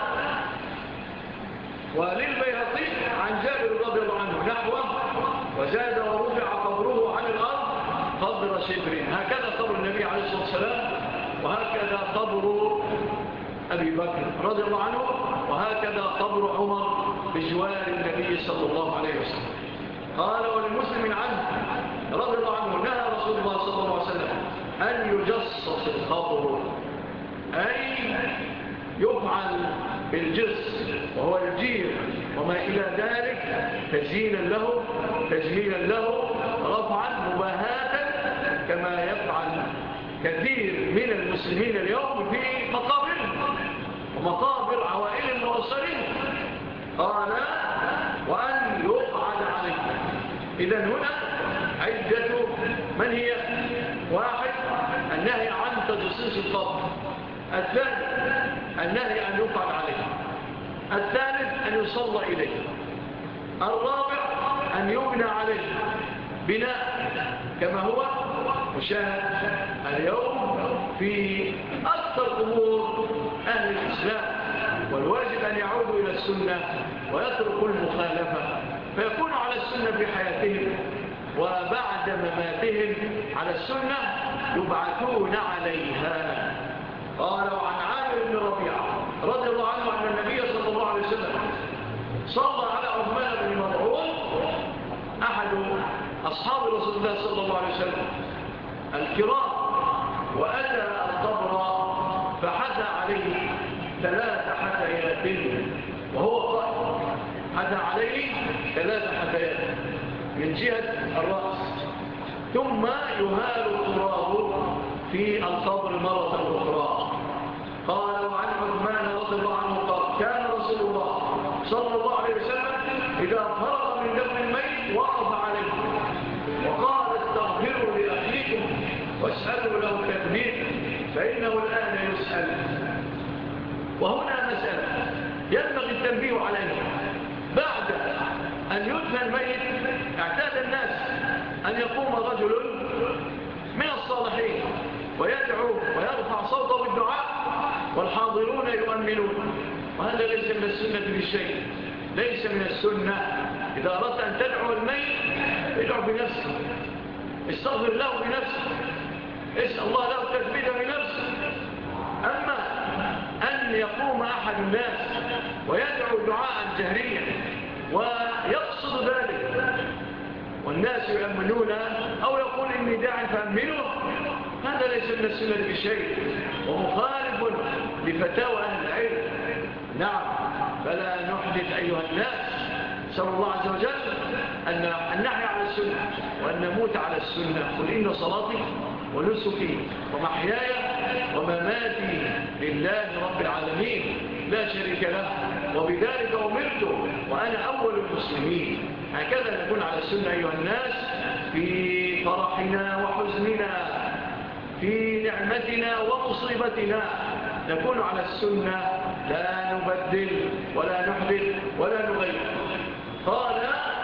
وللبيهقي عن جابر رضي الله عنه نحوه وزاد ورفع قبره عن الأرض قدر شبر. هكذا قبر النبي عليه الصلاة والسلام، وهكذا قبر أبي بكر رضي الله عنه، وهكذا قبر عمر بجوار النبي صلى الله عليه وسلم. قال ولمسلم عنه رضي الله عنه نهى رسول الله صلى الله عليه وسلم أن يجصص القبر، أي يفعل بالجص وهو الجير وما إلى ذلك تزيينا له تجميلا له رفعا مباهاة كما يفعل كثير من المسلمين اليوم في مقابرهم ومقابر عوائل المؤثرين. قال وأن يقعد عليه. إذن هنا عدة من هي؟ واحد النهي عن تجصيص القبر، الثاني النهي أن يقعد عليه، الثالث أن يصلى إليه، الرابع أن يبنى عليه بناء كما هو مشاهد اليوم في أكثر قبور أهل الإسلام. والواجب أن يعودوا إلى السنة ويتركوا المخالفة فيكونوا على السنة في حياتهم، وبعد مماتهم على السنة يبعثون عليها. قال عن عامر بن ربيعة رضي الله عنه أن النبي صلى الله عليه وسلم صلى على عثمان بن مظعون أحد أصحاب رسول الله صلى الله عليه وسلم الكرام، وأتى القبر فحثى عليه ثلاث حثيات وهو قائم، حثى عليه ثلاث حثيات من جهة الرأس، ثم يهال التراب في القبر مرة أخرى. قال صلى الله عليه وسلم إذا فرغ من دفن الميت وقف عليه وقال استغفروا لأخيكم واسألوا له التثبيت فإنه الآن يسأل. وهنا مسألة ينبغي التنبيه عليها. بعد أن يدفن الميت اعتاد الناس أن يقوم رجل من الصالحين ويدعو ويرفع صوته بالدعاء والحاضرون يؤمنون، وهذا ليس من السنة بشيء، ليس من السنة. إذا أردت أن تدعو الميت ادعو بنفسك، استغفر له بنفسك، اسأل الله له التثبيت بنفسك. أما أن يقوم أحد الناس ويدعو دعاء جهريا ويقصد ذلك والناس يؤمنون أو يقول إني داع فأمنوا، هذا ليس من السنة بشيء ومخالف لفتاوى أهل العلم. نعم، فلا نحدث أيها الناس. نسأل الله عز وجل أن نحيا على السنة وأن نموت على السنة. قل إن صلاتي ونسكي ومحياي ومماتي لله رب العالمين لا شريك له وبذلك أمرت وأنا أول المسلمين. هكذا نكون على السنة أيها الناس، في فرحنا وحزننا، في نعمتنا ومصيبتنا نكون على السنة، لا نبدل ولا نحدث ولا نغير. قال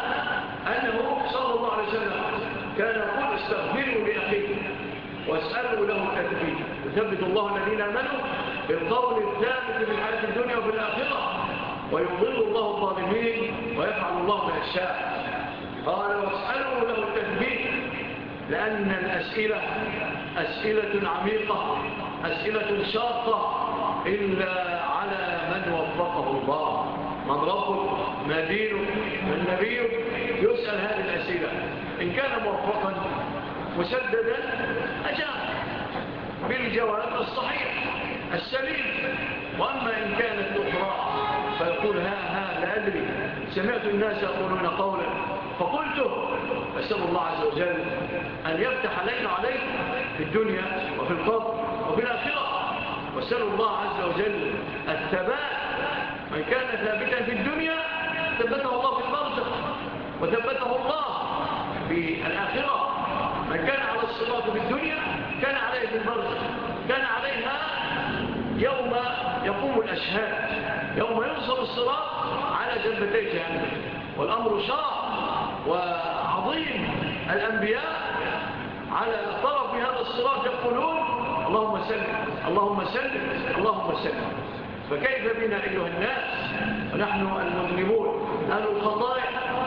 أنه صلى الله عليه وسلم كان يقول استغفروا لأخيكم واسألوا له التثبيت يثبت الله الذين آمنوا بالقول الثابت في الحياة الدنيا وفي الآخرة ويضل الله الظالمين ويفعل الله ما يشاء. قال واسألوا له التثبيت لأن الأسئلة أسئلة عميقة، أسئلة شاقة إلا على من وفقه الله. من ربك؟ ما دينك؟ من نبيك؟ يسأل هذه الأسئلة. إن كان موفقا مسددا أجاب بالجواب الصحيح السليم، وأما إن كانت أخرى فيقول ها ها لا أدري، سمعت الناس يقولون قولا فقلته. أسأل الله عز وجل أن يفتح علينا عليه في الدنيا وفي القبر وفي الآخرة، وأسأل الله عز وجل الثبات. من كان ثابتا في الدنيا ثبته الله في البرزخ وثبته الله في الآخرة. من كان على الصراط في الدنيا كان عليه في البرزخ، كان عليها يوم يقوم الأشهاد، يوم ينصب الصراط على جنبتي جهنم. والأمر شاق وعظيم. الأنبياء على طرف هذا الصراط يقولون اللهم سلم اللهم سلم اللهم سلم. فكيف بنا أيها الناس ونحن المذنبون أهل الخطايا؟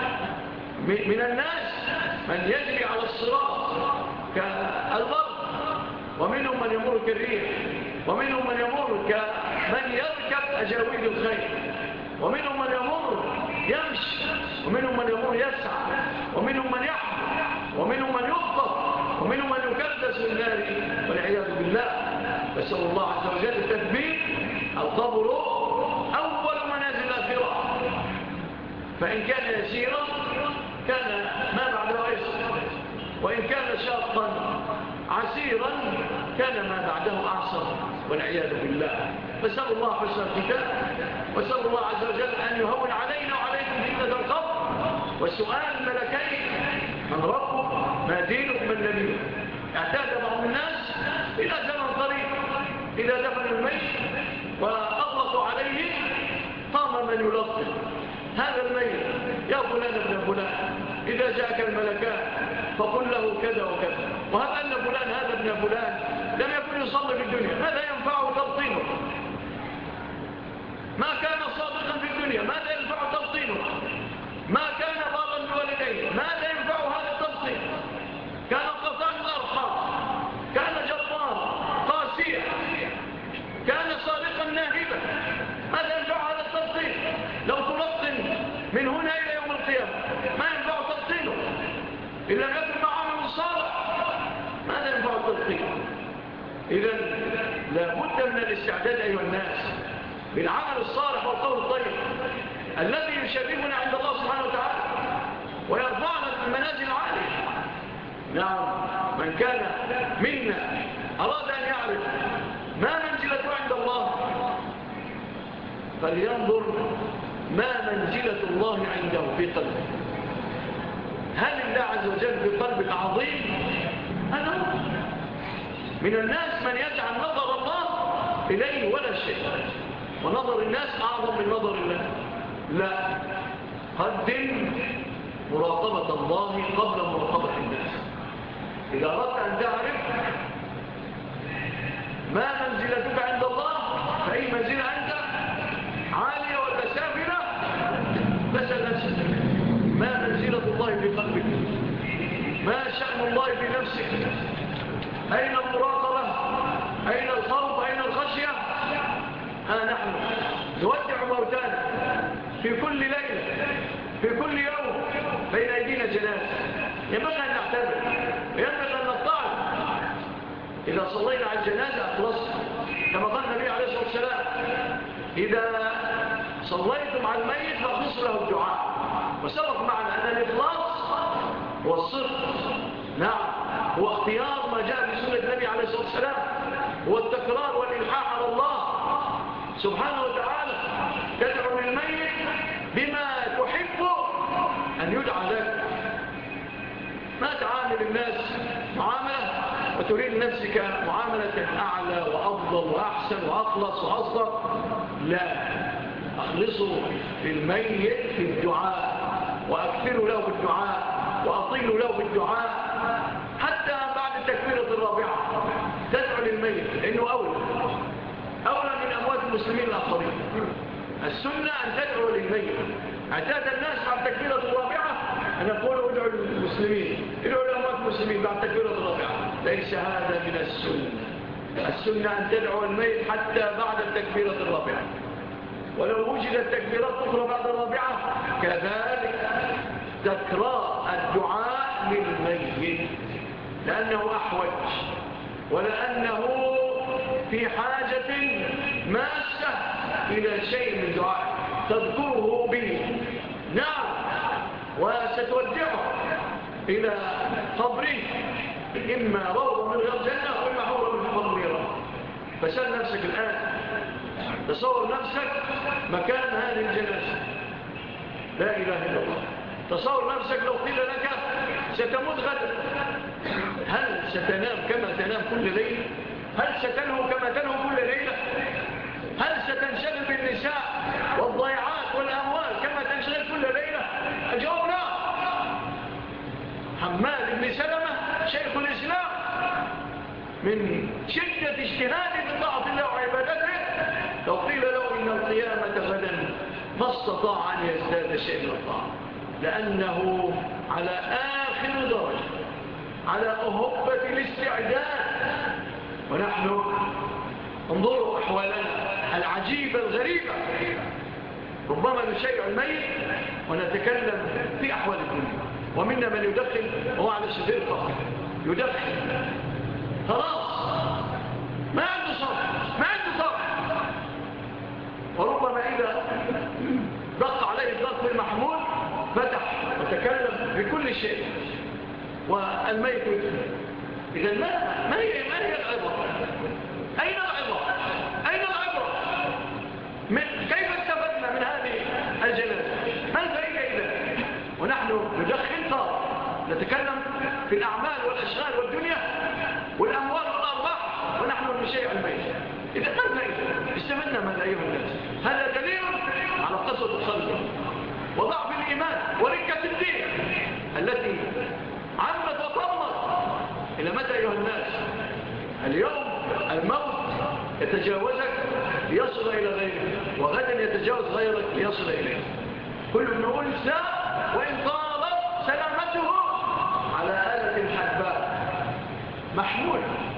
من الناس من يجري على الصراط كالبرق، ومنهم من يمر كالريح، ومنهم من يمر كمن يركب أجاويد الخير، ومنهم من يمر يمشي، ومنهم من يمر يسعى، ومنهم من يحمل، ومنهم من يخطف، ومنهم من يكدس في النار والعياذ بالله. فسأل الله عز وجل التثبيت. القبر أول منازل الآخرة، فإن كان يسيرا كان ما بعده يسر، وإن كان شاقا عسيرا كان ما بعده أعصر والعياذ بالله. فسأل الله حسن الختام، وسأل الله عز وجل أن يهون علينا وعليكم فتنة القبر وسؤال الملكين من ربك؟ ما دينك؟ من نبيك؟ اعتاد بعض الناس إلى زمن قريب إذا دفن الميت وأغلقوا عليه قام من يلطف هذا الميت يا فلان ابن فلان إذا جاءك الملكان فقل له كذا وكذا، وهب أن فلان هذا ابن فلان لم يكن يصلي في الدنيا، ماذا ينفعه تلطينه؟ ما كان صادقا في الدنيا، ماذا ينفع تلطينه؟ ما كان بارا بوالديه، ماذا ينفع هذا التلطين؟ كان قطاع الأرحام، كان جبار قاسيا، كان صادقا ناهبا، ماذا ينفع هذا التلطين؟ لو تلطن من هنا إلى يوم القيامة ما ينفع تلطينه. إن لم يكن معه صالح ماذا ينفع التلطين؟ إذن لابد من الاستعداد أيها الناس بالعمل الصالح والقول الطيب الذي يشرفنا عند الله سبحانه وتعالى ويرفعنا في المنازل العالية. نعم، من كان منا أراد أن يعرف ما منزلته عند الله فلينظر ما منزلة الله عنده في قلبك. هل الله عز وجل في قلبك عظيم؟ هذا هو. من الناس من يجعل نظر الله إليه ولا شيء، ونظر الناس أعظم من نظر الله. لا، قدم مراقبة الله قبل مراقبة الناس. إذا أردت أن تعرف ما منزلتك عند الله، فأي منزلة أنت عالية ولا سافلة، فاسأل نفسك ما منزلة الله في قلبك، ما شأن الله في نفسك، أين المراقبة، أين الخوف، أين الخشية. ها نحن نودع موتانا في كل ليلة، في كل يوم بين أيدينا جنازة. ينبغي أن نعتبر، ينبغي أن نطعن. إذا صلينا على الجنازة أخلصنا، كما قال النبي عليه الصلاة والسلام: إذا صليتم على الميت فأخلصوا له الدعاء. وسبق معنا أن الإخلاص والصدق نعم هو اختيار ما جاء في سنة النبي عليه الصلاة والسلام، هو التكرار والإلحاح على الله سبحانه وتعالى. تدعو للميت بما تحب أن يدعى لك. ما تعامل الناس معاملة وتريد نفسك معاملة أعلى وأفضل وأحسن وأخلص وأصدق. لا، أخلصوا للميت في الدعاء، وأكثروا له بالدعاء، وأطيلوا له بالدعاء، حتى بعد التكبيرة الرابعة تدعو للميت، لأنه أولى أولى من أموات المسلمين الآخرين. السنة أن تدعو للميت. اعتاد الناس بعد التكبيرة الرابعة أن يقولوا ادعوا للمسلمين، ادعوا لأموات المسلمين بعد التكبيرة الرابعة. ليس هذا من السنة. السنة أن تدعو الميت حتى بعد التكبيرة الرابعة، ولو وجدت تكبيرات أخرى بعد الرابعة كذلك تكرار الدعاء للميت، لأنه أحوج ولأنه في حاجة ماسة إلى شيء من دعاء تذكره به. نعم، وستودعه إلى قبره، إما روضة من غير جنة وإما حورة من حفظ النيران. فسأل نفسك الآن، تصور نفسك مكان هذه الجنازة، لا إله إلا الله. تصور نفسك لو قيل لك ستموت غدا، هل ستنام كما تنام كل ليلة؟ هل ستنهو كما تنهو كل ليلة؟ هل ستنشغل بالنساء والضيعات والأموال كما تنشغل كل ليلة؟ الجواب لا. حماد بن سلمة شيخ الإسلام من شدة اجتهاده في طاعة الله وعبادته، لو قيل له إن القيامة غدا ما استطاع أن يزداد شيء من الطاعة، لأنه على آخر درجة، على أهبة الاستعداد. ونحن انظروا أحوالنا العجيبة الغريبة، ربما نشيع الميت ونتكلم في أحوال الدنيا. ومنا من يدخل وهو على سبيل الفقر، يدخل خلاص ما عنده صبر، ما عنده صبر. وربما إذا ضغط عليه الضغط المحمول فتح وتكلم بكل شيء والميت إذا ما, ما هي ما هي العبرة؟ أين العبرة؟ أين العبرة؟ من كيف استفدنا من هذه الجنازة؟ ما الفائدة إذا؟ ونحن ندخل طار نتكلم في الأعمال والأشغال والدنيا والأموال والأرباح ونحن نشيع الميت. إذا ما الفائدة؟ استفدنا ماذا أيها الناس؟ هذا دليل على قسوة القلب وضعف الإيمان وركة الدين التي عمت وطمت. إلى متى أيها الناس؟ اليوم الموت يتجاوزك ليصل إلى غيرك، وغدا يتجاوز غيرك ليصل إليك. كل نقول لا، وإن طالت سلامته على آلة الحدباء محمول.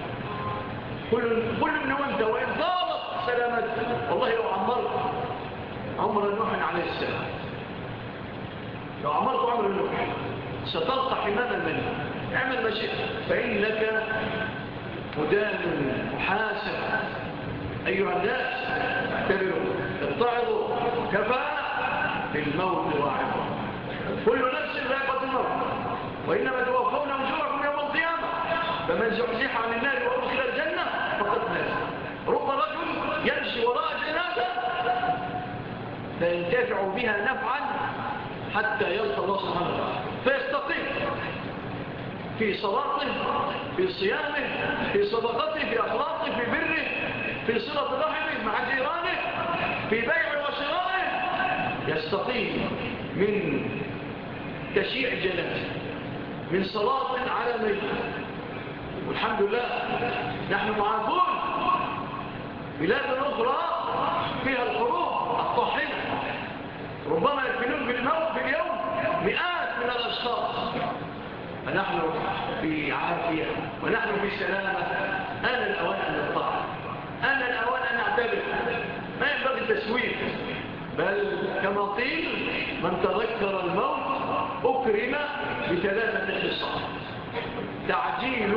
كل كل نوانت وإن طالت سلامته. والله لو عمرت عمر نوح عليه السلام، لو عمرت عمر نوح ستلقى حمام المني. اعمل ما شئت فإنك مدان محاسب. أيها الناس اعتبروا، اتعظوا، كفى بالموت واعظا. كل نفس ذائقة الموت، وإنما توفون أجوركم يوم القيامة، فمن زحزح عن النار وأدخل الجنة فقد فاز. رب رجل يمشي وراء جنازة فإن ينتفع بها نفعا حتى يلقى الله سبحانه وتعالى فيستقيم في صلاته، في صيامه، في صدقته، في أخلاقه، في بره، في صلة رحمه مع جيرانه، في بيعه وشرائه، يستقيم من تشييع جنازة، من صلاة على ميت. والحمد لله نحن معافون. بلاد أخرى فيها الحروب الطاحنة ربما يدفنون بالموت في اليوم مئات من الأشخاص، فنحن في عافية ونحن في سلامة. أنا الأوان أن نطلع، أنا الأوان أن نعتبر، ما ينبغي التسويف، بل كما قيل من تذكر الموت أكرم بثلاثة خصال: تعجيل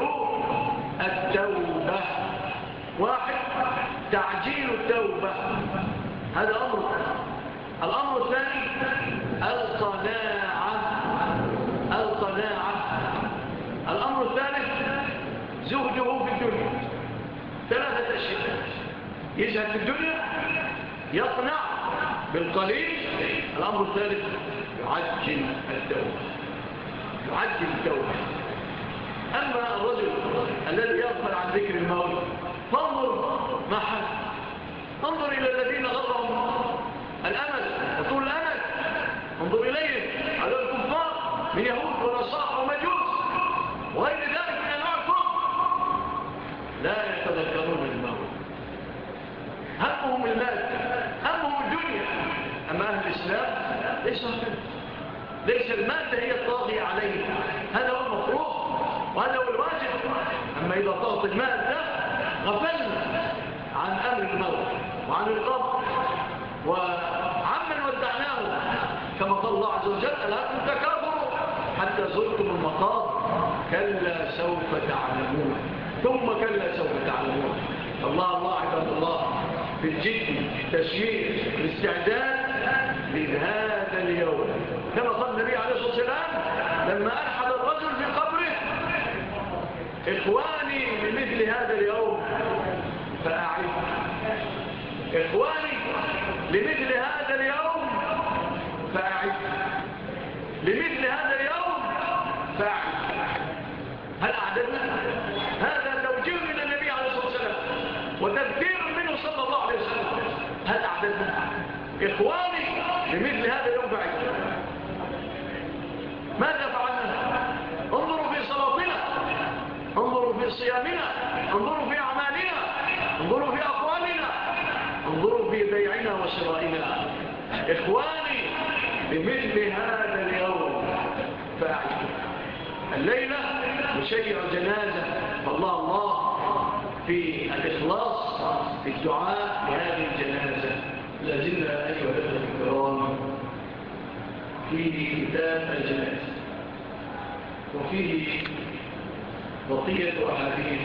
التوبة، واحد تعجيل التوبة، هذا أمر. الأمر الثاني القناعة، القناعة. الأمر الثالث زهده في الدنيا. ثلاثة أشياء: يزهد في الدنيا، يقنع بالقليل. الأمر الثالث يعجل التوبة، يعجل التوبة. أما الرجل الذي يغفل عن ذكر الموت فانظر ما حل، انظر إلى الذين غرهم الأمل وطول الأمل، انظر إليهم على الكفار من يهود ونصارى ومجوس وغير ذلك من أنواع الكفر، لا يتذكرون الموت، همهم المال، همهم الدنيا. أما أهل الإسلام ليس هكذا، ليس المادة هي الطاغية عليه، هذا هو المفروض وهذا هو الواجب. أما إذا طغت المادة غفلنا عن أمر الموت وعن القبر وعمن ودعناه، كما قال الله عز وجل: ألهاكم التكاثر حتى زرتم المقابر كلا سوف تعلمون ثم كلا سوف تعلمون. الله الله عباد الله في الجد تشييع الاستعداد لهذا اليوم، كما قال النبي عليه الصلاة والسلام لما ألحد الرجل في قبره: إخواني لمثل هذا اليوم فأعد، إخواني لمثل هذا اليوم فأعد، لمثل هذا اليوم فأعد. هل أعددنا؟ هذا توجيه من النبي عليه الصلاة والسلام وتذكير منه صلى الله عليه وسلم. هل أعددنا؟ إخواني لمثل هذا اليوم فأعد. ماذا فعلنا؟ انظروا في صلاتنا، انظروا في صيامنا، انظروا في أعمالنا، انظروا في أقوالنا، انظروا في بيعنا وشرائنا. إخواني بمثل هذا اليوم فأعد. الليلة نشيع جنازة، فالله الله في الإخلاص في الدعاء بهذه الجنازة. لازلنا أيها الأخوة الكرام في كتاب الجنازة، وفيه بقية أحاديث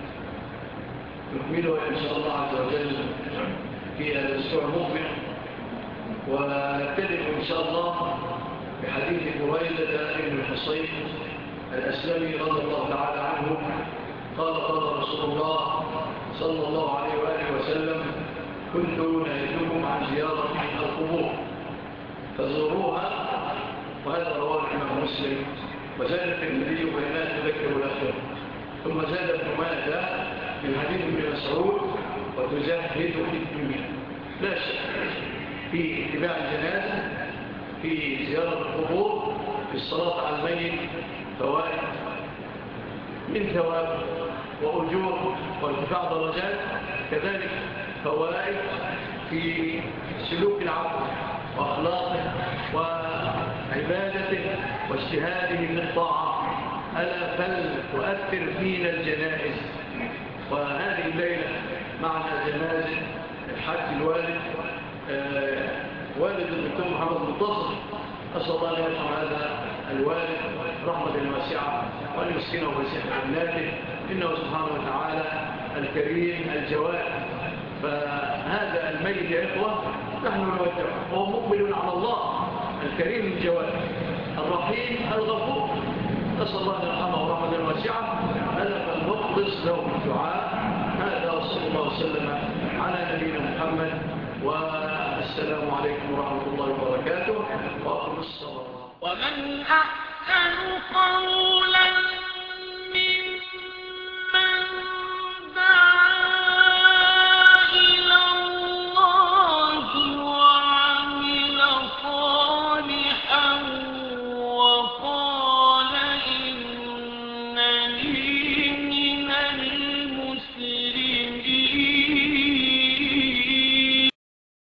نكملها إن شاء الله عز وجل في الأسبوع المقبل. ونبتدئ إن شاء الله بحديث بريدة بن الحصين الأسلمي رضي الله تعالى عنه قال: قال رسول الله صلى الله عليه وآله وسلم: كنت نهيتكم عن زيارة القبور فزوروها. وهذا رواه الإمام مسلم. وزاد الترمذي بينات تذكر الآخرة. ثم زاد ابن ماجه من حديث ابن مسعود: وتزهد في الدنيا. لا شك في اتباع الجنازة، في زيارة القبور، في الصلاة على الميت فوائد من ثواب وأجور وارتفاع درجات، كذلك فوائد في سلوك العبد وأخلاقه وعبادته واجتهاده في الطاعة. ألا فلتؤثر فينا الجنائز. وهذه الليلة معنا جنازة الحاج الوالد آه والد الدكتور محمد منتصر. أسأل الله أن يرحم هذا الوالد رحمة واسعة وأن يسكنه ويسعه ابناته، إنه سبحانه وتعالى الكريم الجواد. فهذا الميت يا إخوة نحن نودعه وهو مقبل على الله الكريم الجواد الرحيم الغفور. نسأل الله أن يرحمه رحمة واسعة. ألا فلنخلص له الدعاء. هذا وصلى الله وسلم على نبينا محمد والسلام عليكم ورحمة الله وبركاته وأقم الصلاة. ومن أحسن قولا